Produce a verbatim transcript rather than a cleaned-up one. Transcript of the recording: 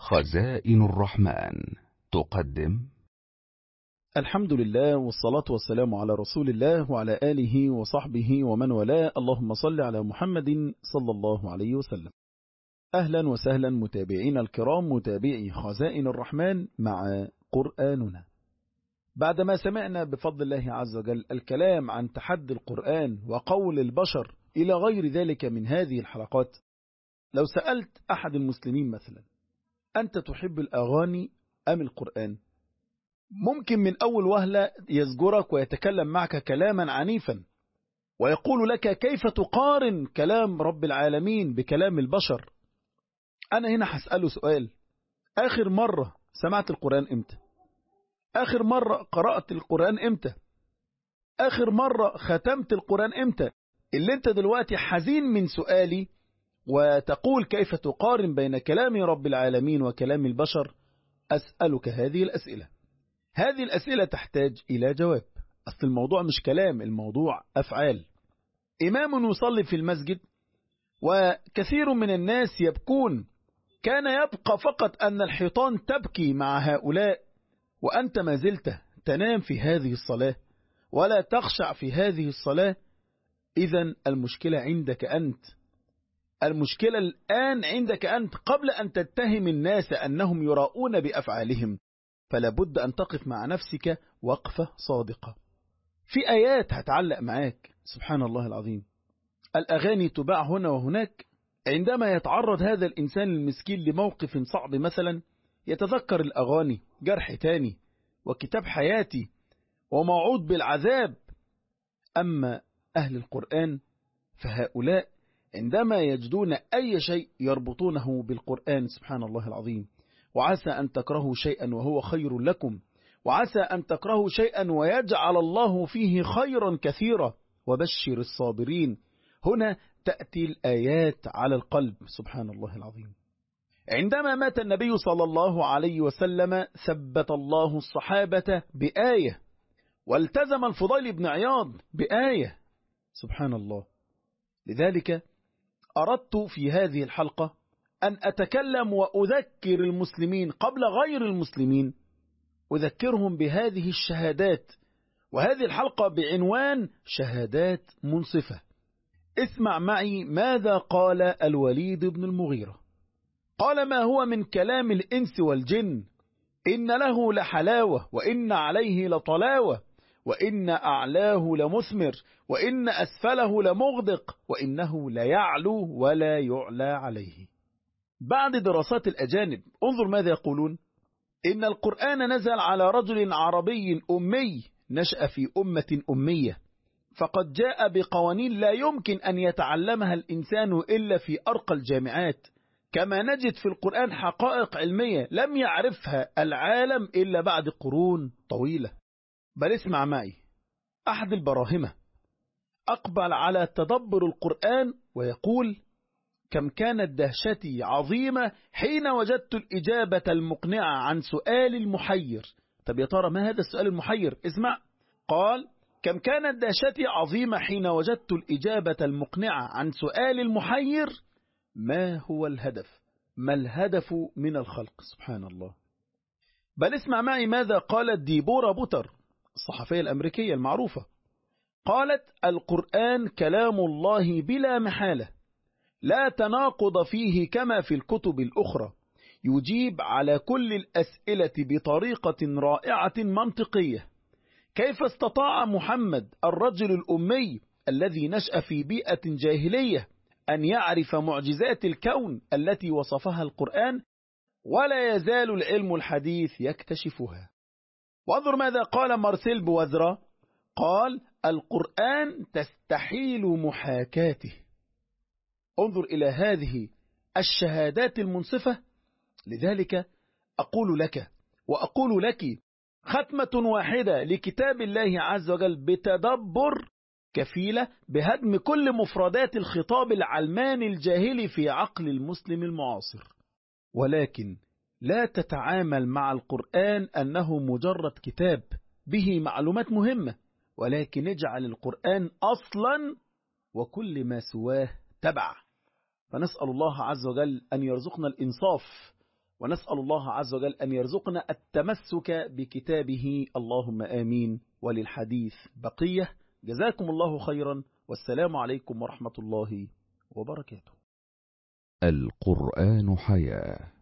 خزائن الرحمن تقدم. الحمد لله والصلاة والسلام على رسول الله وعلى آله وصحبه ومن والاه. اللهم صل على محمد صلى الله عليه وسلم. أهلا وسهلا متابعين الكرام، متابعي خزائن الرحمن مع قرآننا. بعدما سمعنا بفضل الله عز وجل الكلام عن تحدي القرآن وقول البشر إلى غير ذلك من هذه الحلقات، لو سألت أحد المسلمين مثلا: أنت تحب الأغاني أم القرآن؟ ممكن من أول وهلة يزجرك ويتكلم معك كلاما عنيفا ويقول لك: كيف تقارن كلام رب العالمين بكلام البشر؟ أنا هنا هسأله سؤال: آخر مرة سمعت القرآن إمتى؟ آخر مرة قرأت القرآن إمتى؟ آخر مرة ختمت القرآن إمتى؟ اللي أنت دلوقتي حزين من سؤالي وتقول كيف تقارن بين كلام رب العالمين وكلام البشر، أسألك هذه الأسئلة. هذه الأسئلة تحتاج إلى جواب. أصل الموضوع مش كلام، الموضوع أفعال. إمام يصلي في المسجد وكثير من الناس يبكون، كان يبقى فقط أن الحيطان تبكي مع هؤلاء، وأنت ما زلت تنام في هذه الصلاة ولا تخشع في هذه الصلاة. إذن المشكلة عندك أنت، المشكلة الآن عندك أنت. قبل أن تتهم الناس أنهم يراؤون بأفعالهم، فلا بد أن تقف مع نفسك وقفة صادقة. في آيات هتعلق معاك، سبحان الله العظيم. الأغاني تباع هنا وهناك. عندما يتعرض هذا الإنسان المسكين لموقف صعب مثلا، يتذكر الأغاني جرح تاني وكتاب حياتي وموعود بالعذاب. أما أهل القرآن فهؤلاء عندما يجدون أي شيء يربطونه بالقرآن، سبحان الله العظيم. وعسى أن تكرهوا شيئا وهو خير لكم، وعسى أن تكرهوا شيئا ويجعل الله فيه خيرا كثيرا، وبشر الصابرين. هنا تأتي الآيات على القلب، سبحان الله العظيم. عندما مات النبي صلى الله عليه وسلم ثبت الله الصحابة بآية، والتزم الفضيل بن عياض بآية، سبحان الله. لذلك أردت في هذه الحلقة أن أتكلم وأذكر المسلمين قبل غير المسلمين، أذكرهم بهذه الشهادات. وهذه الحلقة بعنوان شهادات منصفة. اسمع معي ماذا قال الوليد بن المغيرة. قال: ما هو من كلام الإنس والجن، إن له لحلاوة وإن عليه لطلاوة، وإن أعلاه لمثمر وإن أسفله لمغدق، وإنه ليعلو ولا يعلى عليه. بعد دراسات الأجانب انظر ماذا يقولون: إن القرآن نزل على رجل عربي أمي نشأ في أمة أمية، فقد جاء بقوانين لا يمكن أن يتعلمها الإنسان إلا في أرقى الجامعات، كما نجد في القرآن حقائق علمية لم يعرفها العالم إلا بعد قرون طويلة. بل اسمع معي، أحد البراهمة أقبل على تدبر القرآن ويقول: كم كانت دهشتي عظيمة حين وجدت الإجابة المقنعة عن سؤال المحير. طب يا ترى ما هذا السؤال المحير؟ اسمع. قال: كم كانت دهشتي عظيمة حين وجدت الإجابة المقنعة عن سؤال المحير: ما هو الهدف؟ ما الهدف من الخلق؟ سبحان الله. بل اسمع معي ماذا قالت ديبورا بوتر الصحفية الأمريكية المعروفة. قالت: القرآن كلام الله بلا محالة، لا تناقض فيه كما في الكتب الأخرى، يجيب على كل الأسئلة بطريقة رائعة منطقية. كيف استطاع محمد الرجل الأمي الذي نشأ في بيئة جاهلية أن يعرف معجزات الكون التي وصفها القرآن، ولا يزال العلم الحديث يكتشفها؟ وانظر ماذا قال مارسيل بوذرا. قال: القرآن تستحيل محاكاته. انظر إلى هذه الشهادات المنصفة. لذلك أقول لك وأقول لك: ختمة واحدة لكتاب الله عز وجل بتدبر كفيلة بهدم كل مفردات الخطاب العلماني الجاهلي في عقل المسلم المعاصر. ولكن لا تتعامل مع القرآن أنه مجرد كتاب به معلومات مهمة، ولكن اجعل القرآن أصلا وكل ما سواه تبع. فنسأل الله عز وجل أن يرزقنا الإنصاف ونسأل الله عز وجل أن يرزقنا التمسك بكتابه، اللهم آمين. وللحديث بقية. جزاكم الله خيرا، والسلام عليكم ورحمة الله وبركاته. القرآن حياة.